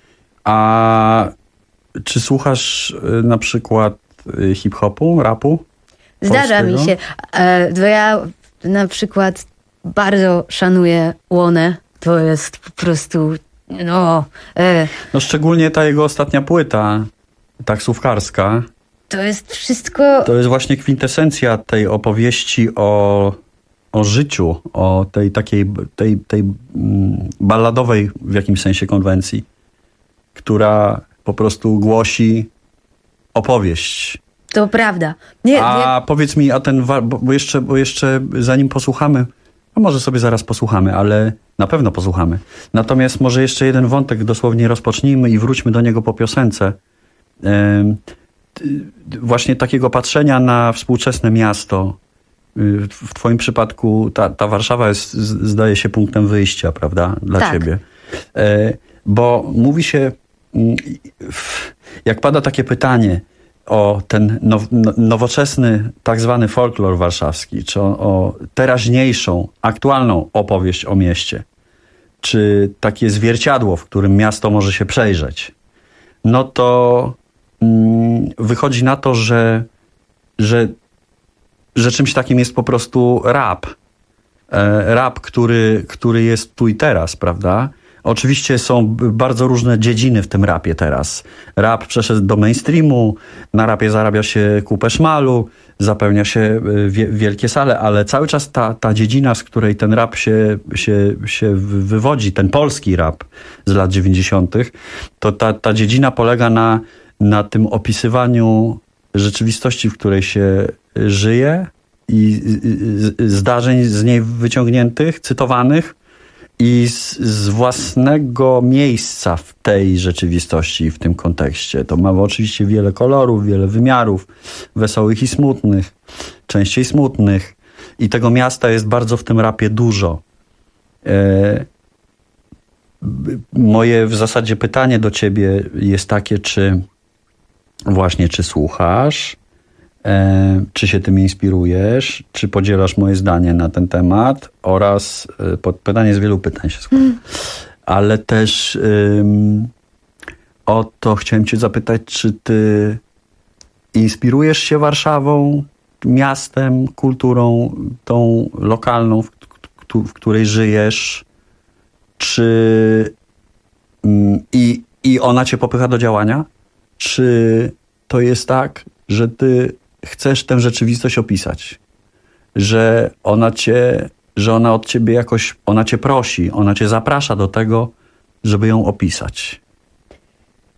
A czy słuchasz y, na przykład y, hip-hopu, rapu? Zdarza polskiego? mi się. E, to ja na przykład bardzo szanuję Łonę. To jest po prostu, no... E, no szczególnie ta jego ostatnia płyta, taksówkarska. To jest wszystko... To jest właśnie kwintesencja tej opowieści o, o życiu, o tej takiej, tej, tej mm, balladowej w jakimś sensie konwencji, która po prostu głosi opowieść. To prawda. Nie, a nie... powiedz mi, a ten, bo, bo, jeszcze, bo jeszcze zanim posłuchamy, a może sobie zaraz posłuchamy, ale na pewno posłuchamy. Natomiast może jeszcze jeden wątek dosłownie rozpocznijmy i wróćmy do niego po piosence. Ehm, właśnie takiego patrzenia na współczesne miasto. W twoim przypadku ta, ta Warszawa jest, zdaje się, punktem wyjścia, prawda? Dla tak. ciebie. E, bo mówi się, jak pada takie pytanie o ten now, nowoczesny tak zwany folklor warszawski, czy o, o teraźniejszą, aktualną opowieść o mieście, czy takie zwierciadło, w którym miasto może się przejrzeć, no to mm, wychodzi na to, że, że, że czymś takim jest po prostu rap. E, rap, który, który jest tu i teraz, prawda? Oczywiście są bardzo różne dziedziny w tym rapie teraz. Rap przeszedł do mainstreamu, na rapie zarabia się kupę szmalu, zapełnia się wie, wielkie sale, ale cały czas ta, ta dziedzina, z której ten rap się, się, się wywodzi, ten polski rap z lat dziewięćdziesiątych, to ta, ta dziedzina polega na, na tym opisywaniu rzeczywistości, w której się żyje i zdarzeń z niej wyciągniętych, cytowanych, i z, z własnego miejsca w tej rzeczywistości, w tym kontekście. To ma oczywiście wiele kolorów, wiele wymiarów, wesołych i smutnych, częściej smutnych. I tego miasta jest bardzo w tym rapie dużo. E, moje w zasadzie pytanie do ciebie jest takie, czy właśnie, czy słuchasz, E, czy się tym inspirujesz, czy podzielasz moje zdanie na ten temat oraz e, pod pytanie z wielu pytań się składa. Mm. Ale też ym, o to chciałem cię zapytać, czy ty inspirujesz się Warszawą, miastem, kulturą tą lokalną, w, w, w której żyjesz, czy ym, i, i ona cię popycha do działania? Czy to jest tak, że ty chcesz tę rzeczywistość opisać, że ona cię, że ona od ciebie jakoś, ona cię prosi, ona cię zaprasza do tego, żeby ją opisać?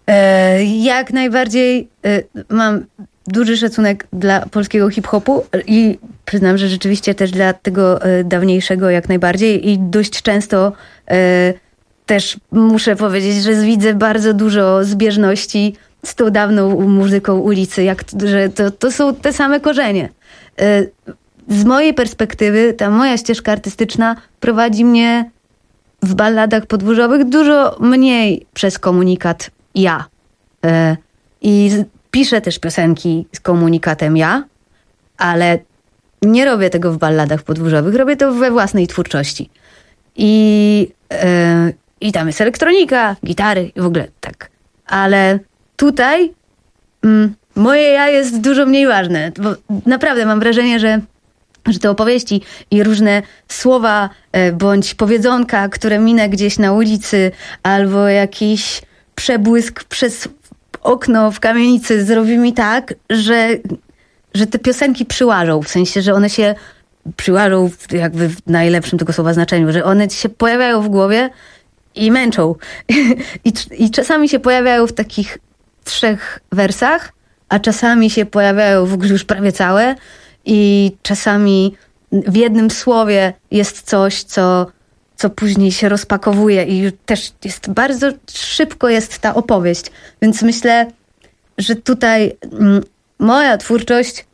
E, jak najbardziej e, mam duży szacunek dla polskiego hip-hopu i przyznam, że rzeczywiście też dla tego e, dawniejszego jak najbardziej i dość często e, też muszę powiedzieć, że widzę bardzo dużo zbieżności z tą dawną muzyką ulicy, jak, że to, to są te same korzenie. E, z mojej perspektywy ta moja ścieżka artystyczna prowadzi mnie w balladach podwórzowych dużo mniej przez komunikat ja. E, I z, piszę też piosenki z komunikatem ja, ale nie robię tego w balladach podwórzowych, robię to we własnej twórczości. I, e, i tam jest elektronika, gitary i w ogóle tak. Ale tutaj mm, moje ja jest dużo mniej ważne, bo naprawdę mam wrażenie, że że te opowieści i różne słowa e, bądź powiedzonka, które minę gdzieś na ulicy, albo jakiś przebłysk przez okno w kamienicy zrobi mi tak, że, że te piosenki przyłażą. W sensie, że one się przyłażą w, jakby w najlepszym tego słowa znaczeniu, że one się pojawiają w głowie i męczą. I, I czasami się pojawiają w takich trzech wersach, a czasami się pojawiają w ogóle już prawie całe. I czasami w jednym słowie jest coś, co, co później się rozpakowuje i też jest bardzo szybko jest ta opowieść. Więc myślę, że tutaj mm, moja twórczość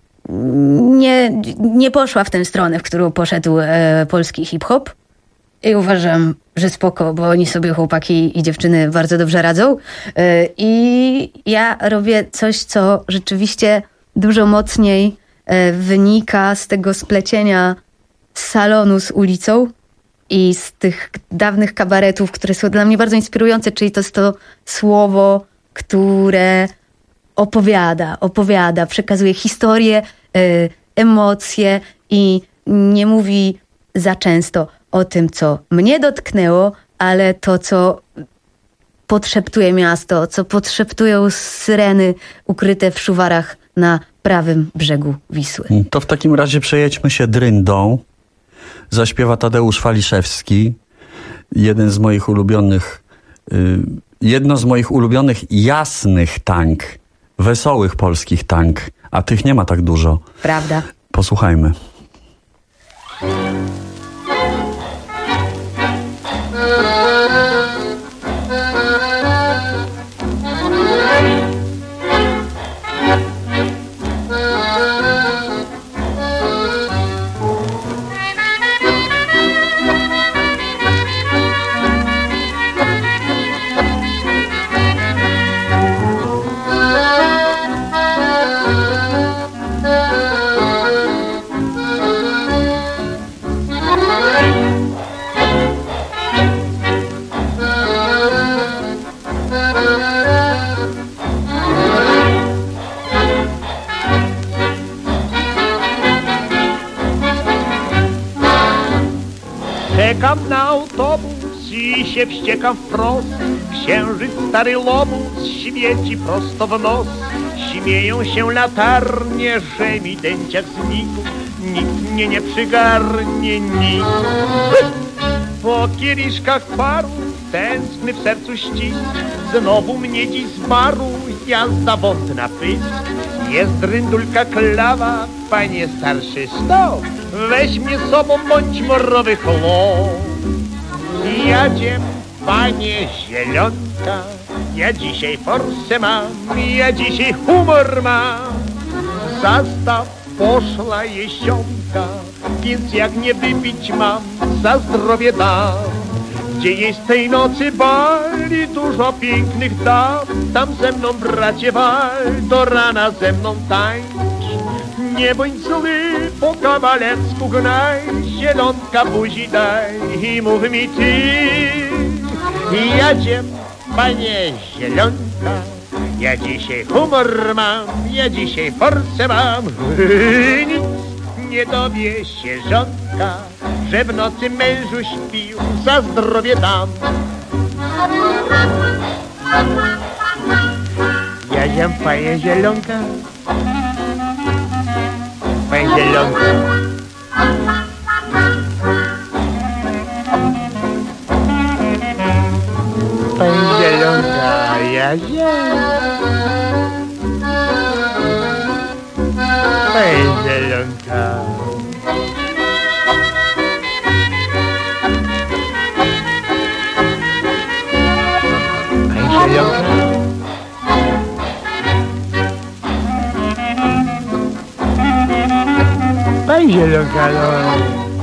nie, nie poszła w tę stronę, w którą poszedł e, polski hip-hop. I uważam, że spoko, bo oni sobie chłopaki i dziewczyny bardzo dobrze radzą. E, I ja robię coś, co rzeczywiście dużo mocniej wynika z tego splecienia salonu z ulicą i z tych dawnych kabaretów, które są dla mnie bardzo inspirujące, czyli to jest to słowo, które opowiada, opowiada, przekazuje historię, emocje i nie mówi za często o tym, co mnie dotknęło, ale to, co podszeptuje miasto, co podszeptują syreny ukryte w szuwarach na prawym brzegu Wisły. To w takim razie przejedźmy się Dryndą. Zaśpiewa Tadeusz Waliszewski. Jeden z moich ulubionych, y, jedno z moich ulubionych jasnych tańk, wesołych polskich tańk, a tych nie ma tak dużo. Prawda. Posłuchajmy. Czekam na autobus i się wściekam wprost. Księżyc stary lobus świeci prosto w nos. Śmieją się latarnie, że mi dęciak znikł. Nikt mnie nie przygarnie, nikt. Po kieliszkach paru tęskny w sercu ścisk. Znowu mnie dziś z baru jazda wodna pysk. Jest ryndulka klawa, panie starszy stop. Weź mnie sobą, bądź morowy chlop. Jadziem, panie zielonka, ja dzisiaj forsę mam, ja dzisiaj humor mam. Zastaw poszła jesionka, więc jak nie wypić mam, za zdrowie dam. Gdzie jest tej nocy bali dużo pięknych dam, tam ze mną bracie wal, do rana ze mną tańcz. Nie bądź zły, po kawalersku gnaj, zielonka buzi daj i mów mi ty. Jadziem, panie zielonka, ja dzisiaj humor mam, ja dzisiaj forsę mam. Nic nie dowie się żonka, że w nocy mężu śpił, za zdrowie dam. Jadziem, panie zielonka, panie zielonka. Panie zielonka, ja Ja wiem. Ej, zielonka. Ej, zielonka. Ej, zielonka, no.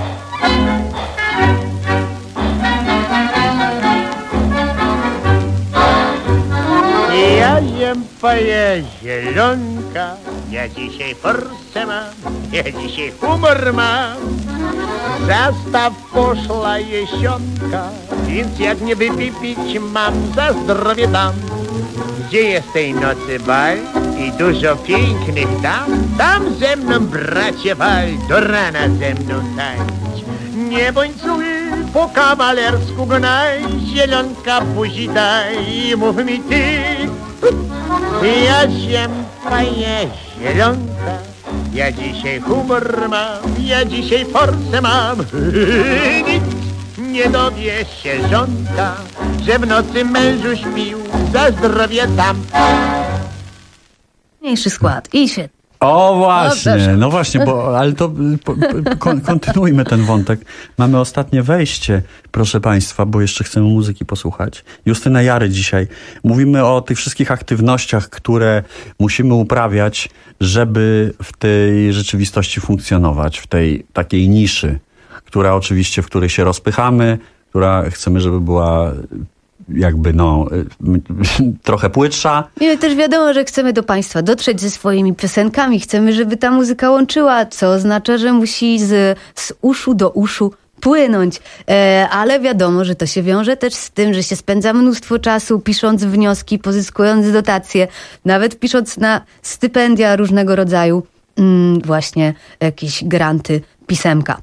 Ja jem twoje zielonka, ja dzisiaj forsę mam, ja dzisiaj humor mam. Zastaw poszła jesionka, więc jak nie wypić mam, za zdrowie dam. Gdzie jest tej nocy bal i dużo pięknych dam? Tam ze mną, bracie, wal, do rana ze mną tańcz. Nie bądź zły, po kawalersku gnaj, zielonka buzi daj i mów mi ty. Ja się faję zielonka, ja dzisiaj humor mam, ja dzisiaj forsę mam. Nic nie dowie się żonka, że w nocy mężu śpił, za zdrowie dam. Mniejszy skład i się. O właśnie, no, no właśnie, bo, ale to po, po, kontynuujmy ten wątek. Mamy ostatnie wejście, proszę Państwa, bo jeszcze chcemy muzyki posłuchać. Justyna Jary dzisiaj. Mówimy o tych wszystkich aktywnościach, które musimy uprawiać, żeby w tej rzeczywistości funkcjonować, w tej takiej niszy, która oczywiście, w której się rozpychamy, która chcemy, żeby była jakby no trochę płytsza. I też wiadomo, że chcemy do Państwa dotrzeć ze swoimi piosenkami. Chcemy, żeby ta muzyka łączyła, co oznacza, że musi z, z uszu do uszu płynąć. E, ale wiadomo, że to się wiąże też z tym, że się spędza mnóstwo czasu pisząc wnioski, pozyskując dotacje, nawet pisząc na stypendia różnego rodzaju, mm, właśnie jakieś granty, pisemka.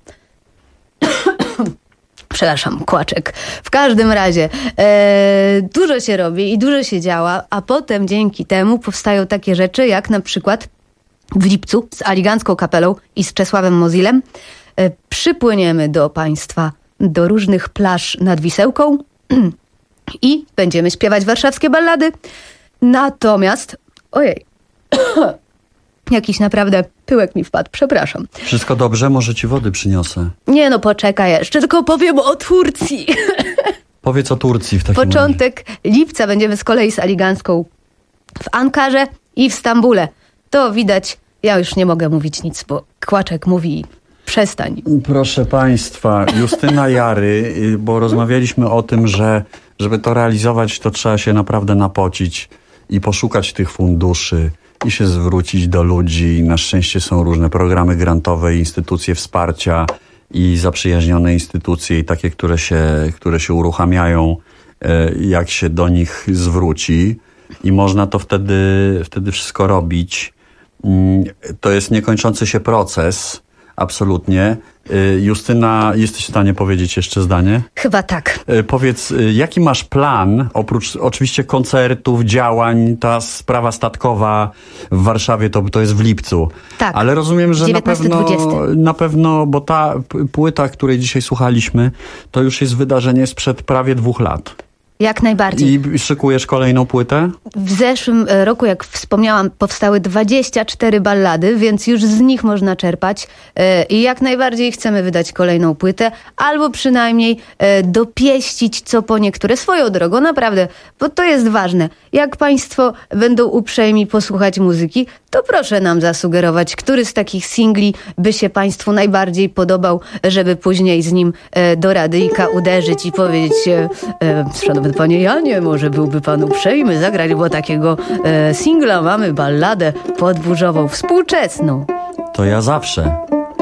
Przepraszam, kłaczek. W każdym razie e, dużo się robi i dużo się działa, a potem dzięki temu powstają takie rzeczy, jak na przykład w lipcu z Aligancką Kapelą i z Czesławem Mozilem e, przypłyniemy do Państwa do różnych plaż nad Wisełką i będziemy śpiewać warszawskie ballady. Natomiast, ojej, jakiś naprawdę pyłek mi wpadł, przepraszam. Wszystko dobrze? Może ci wody przyniosę? Nie no, poczekaj jeszcze, tylko powiem o Turcji. Powiedz o Turcji w takim razie. Początek lipca będziemy z kolei z Aligancką w Ankarze i w Stambule. To widać, ja już nie mogę mówić nic, bo Kłaczek mówi przestań. Proszę Państwa, Justyna Jary, bo rozmawialiśmy o tym, że żeby to realizować, to trzeba się naprawdę napocić i poszukać tych funduszy i się zwrócić do ludzi. Na szczęście są różne programy grantowe, instytucje wsparcia i zaprzyjaźnione instytucje i takie, które się, które się uruchamiają, jak się do nich zwróci i można to wtedy, wtedy wszystko robić. To jest niekończący się proces, absolutnie. Justyna, jesteś w stanie powiedzieć jeszcze zdanie? Chyba tak. Powiedz, jaki masz plan, oprócz oczywiście koncertów, działań, ta sprawa statkowa w Warszawie, to, to jest w lipcu. Tak. Ale rozumiem, że na pewno, dwudziesty na pewno, bo ta płyta, której dzisiaj słuchaliśmy, to już jest wydarzenie sprzed prawie dwóch lat. Jak najbardziej. I szykujesz kolejną płytę? W zeszłym roku, jak wspomniałam, powstały dwadzieścia cztery ballady, więc już z nich można czerpać. I jak najbardziej chcemy wydać kolejną płytę, albo przynajmniej dopieścić co po niektóre swoją drogą, naprawdę, bo to jest ważne. Jak Państwo będą uprzejmi posłuchać muzyki, to proszę nam zasugerować, który z takich singli by się Państwu najbardziej podobał, żeby później z nim do radyjka uderzyć i powiedzieć: szanowny Panie Janie, może byłby Pan uprzejmy zagrać, bo takiego e, singla mamy, balladę podwórzową, współczesną. To ja zawsze.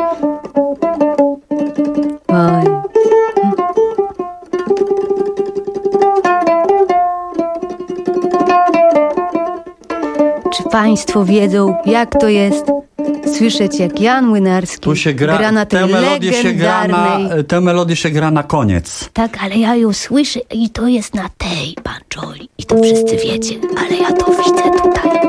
Oj. Czy Państwo wiedzą, jak to jest słyszeć, jak Jan Młynarski tu się gra, gra na tej tę melodię się gra na, tę melodię się gra na koniec. Tak, ale ja ją słyszę i to jest na tej banjoli. I to wszyscy wiecie, ale ja to widzę tutaj.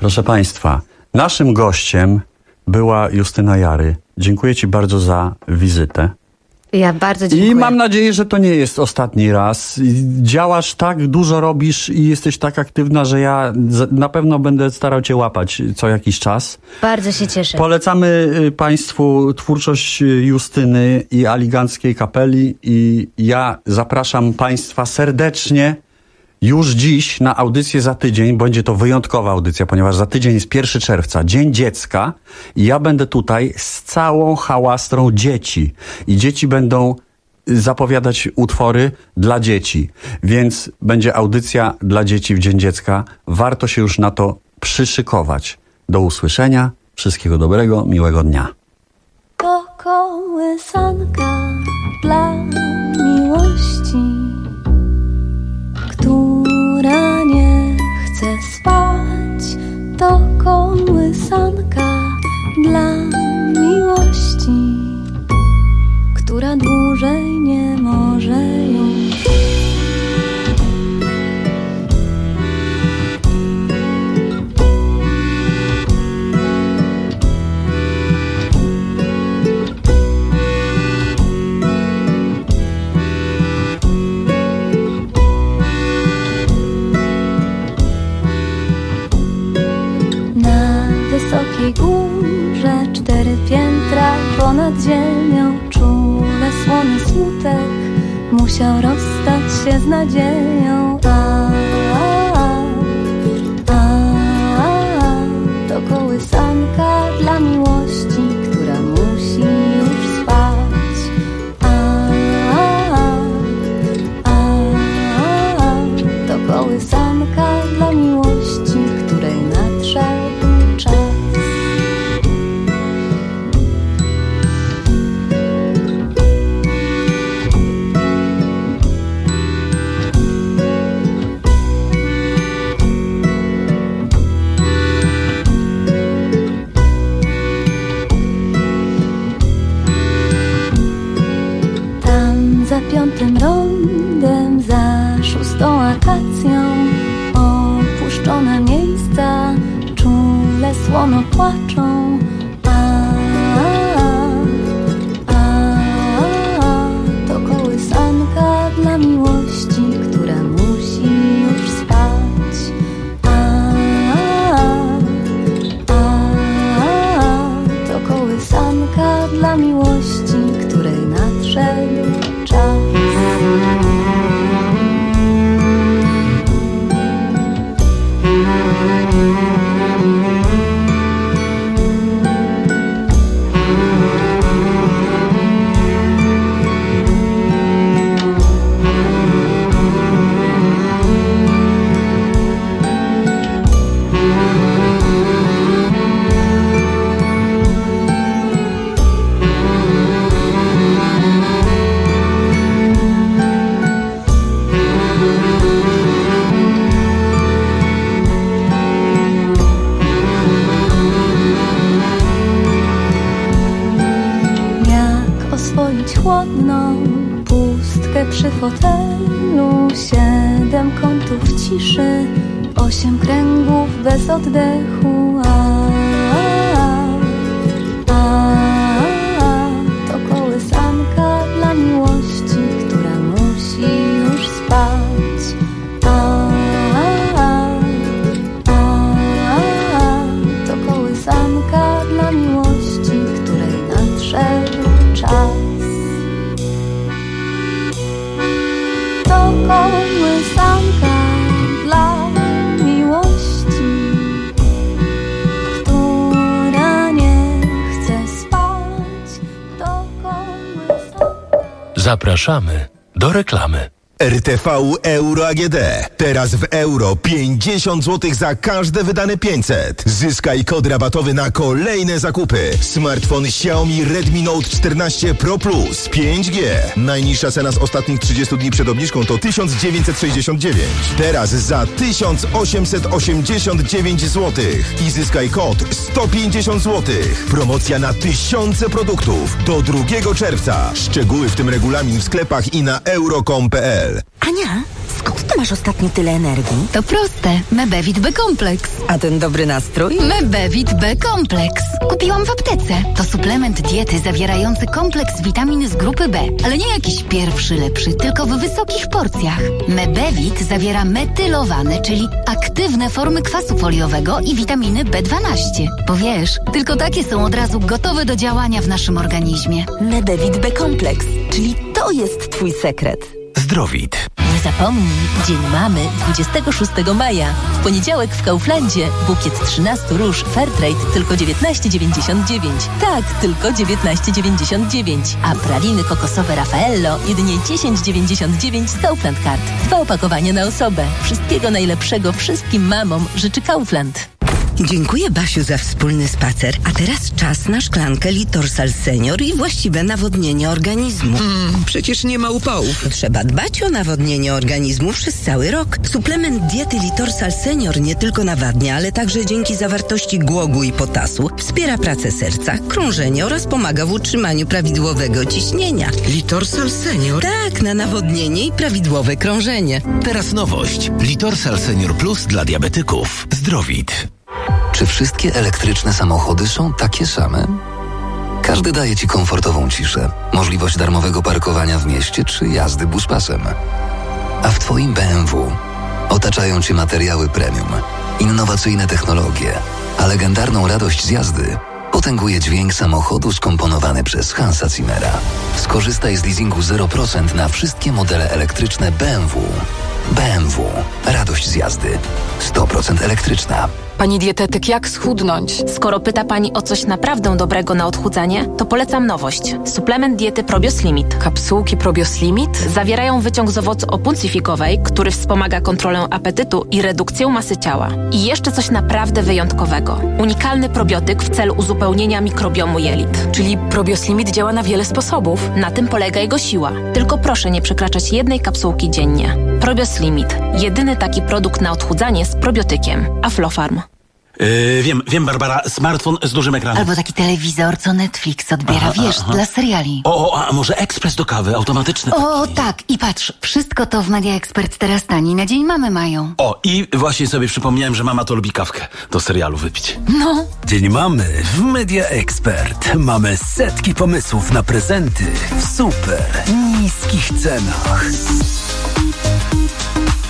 Proszę Państwa, naszym gościem była Justyna Jary. Dziękuję Ci bardzo za wizytę. Ja bardzo dziękuję. I mam nadzieję, że to nie jest ostatni raz. Działasz tak, dużo robisz i jesteś tak aktywna, że ja na pewno będę starał Cię łapać co jakiś czas. Bardzo się cieszę. Polecamy Państwu twórczość Justyny i Aliganckiej Kapeli i ja zapraszam Państwa serdecznie już dziś na audycję za tydzień. Będzie to wyjątkowa audycja, ponieważ za tydzień jest pierwszego czerwca, Dzień Dziecka i ja będę tutaj z całą hałastrą dzieci. I dzieci będą zapowiadać utwory dla dzieci. Więc będzie audycja dla dzieci w Dzień Dziecka. Warto się już na to przyszykować. Do usłyszenia. Wszystkiego dobrego, miłego dnia. To kołysanka dla miłości, która nie chce spać. To kołysanka dla miłości, która dłużej nie może już. Wysokiej górze cztery piętra ponad ziemią, czule słony smutek musiał rozstać się z nadzieją. A, a, a, a, to kołysanka dla miłości, która musi już spać. A, a, a, a, to kołysanka dla miłości, której nadszedł czas. Za piątym rondem, za szóstą akacją, opuszczone miejsca czule słono płaczą. A, a, a, a, to kołysanka dla miłości, która musi już spać. A, a, a, a, to kołysanka dla miłości, której nadszedł czas. Chłodną pustkę przy fotelu, siedem kątów ciszy, osiem kręgów bez oddechu. A, a, a, a, to kołysanka dla miłości, która musi już spać. A, a, a, a, to kołysanka dla miłości, której nadszedł czas. To kołysanka dla miłości, która nie chce spać. To kołysanka. Zapraszamy do reklamy. R T V Euro A G D. Teraz w euro pięćdziesiąt złotych za każde wydane pięćset. Zyskaj kod rabatowy na kolejne zakupy. Smartfon Xiaomi Redmi Note czternaście Pro Plus pięć G. Najniższa cena z ostatnich trzydziestu dni przed obniżką to tysiąc dziewięćset sześćdziesiąt dziewięć. Teraz za tysiąc osiemset osiemdziesiąt dziewięć złotych. I zyskaj kod sto pięćdziesiąt złotych. Promocja na tysiące produktów. Do drugiego czerwca. Szczegóły w tym regulamin w sklepach i na euro kropka com kropka p l. Ania, skąd ty masz ostatnio tyle energii? To proste. Mebevit B-kompleks. A ten dobry nastrój? Mebevit B-kompleks. Kupiłam w aptece. To suplement diety zawierający kompleks witamin z grupy B. Ale nie jakiś pierwszy lepszy, tylko w wysokich porcjach. Mebevit zawiera metylowane, czyli aktywne formy kwasu foliowego i witaminy B dwanaście. Bo wiesz, tylko takie są od razu gotowe do działania w naszym organizmie. Mebevit B-kompleks, czyli to jest twój sekret. Zdrowit. Nie zapomnij, Dzień Mamy dwudziestego szóstego maja. W poniedziałek w Kauflandzie bukiet trzynastu róż Fairtrade tylko dziewiętnaście dziewięćdziesiąt dziewięć. Tak, tylko dziewiętnaście dziewięćdziesiąt dziewięć. A praliny kokosowe Raffaello jedynie dziesięć dziewięćdziesiąt dziewięć z Kaufland Card. Dwa opakowania na osobę. Wszystkiego najlepszego wszystkim mamom życzy Kaufland. Dziękuję, Basiu, za wspólny spacer. A teraz czas na szklankę Litorsal Senior i właściwe nawodnienie organizmu. Mm, przecież nie ma upałów. Trzeba dbać o nawodnienie organizmu przez cały rok. Suplement diety Litorsal Senior nie tylko nawadnia, ale także dzięki zawartości głogu i potasu wspiera pracę serca, krążenie oraz pomaga w utrzymaniu prawidłowego ciśnienia. Litorsal Senior? Tak, na nawodnienie i prawidłowe krążenie. Teraz nowość. Litorsal Senior Plus dla diabetyków. Zdrowit. Czy wszystkie elektryczne samochody są takie same? Każdy daje Ci komfortową ciszę, możliwość darmowego parkowania w mieście czy jazdy buspasem. A w Twoim B M W otaczają Cię materiały premium, innowacyjne technologie, a legendarną radość z jazdy potęguje dźwięk samochodu skomponowany przez Hansa Zimmera. Skorzystaj z leasingu zero procent na wszystkie modele elektryczne B M W. B M W. Radość z jazdy. sto procent elektryczna. Pani dietetyk, jak schudnąć? Skoro pyta Pani o coś naprawdę dobrego na odchudzanie, to polecam nowość. Suplement diety Probios Limit. Kapsułki Probios Limit? Zawierają wyciąg z owocu opuncyfikowej, który wspomaga kontrolę apetytu i redukcję masy ciała. I jeszcze coś naprawdę wyjątkowego. Unikalny probiotyk w celu uzupełnienia mikrobiomu jelit. Czyli Probios Limit działa na wiele sposobów. Na tym polega jego siła. Tylko proszę nie przekraczać jednej kapsułki dziennie. Probios Limit. Jedyny taki produkt na odchudzanie z probiotykiem. Aflofarm. Yy, wiem, wiem, Barbara, smartfon z dużym ekranem. Albo taki telewizor, co Netflix odbiera, aha, wiesz, aha. dla seriali. O, o, a może ekspres do kawy, automatyczny O, taki. tak, i patrz, wszystko to w Media Expert teraz taniej na Dzień Mamy mają. O, i właśnie sobie przypomniałem, że mama to lubi kawkę do serialu wypić. No. Dzień Mamy w Media Expert. Mamy setki pomysłów na prezenty w super niskich cenach.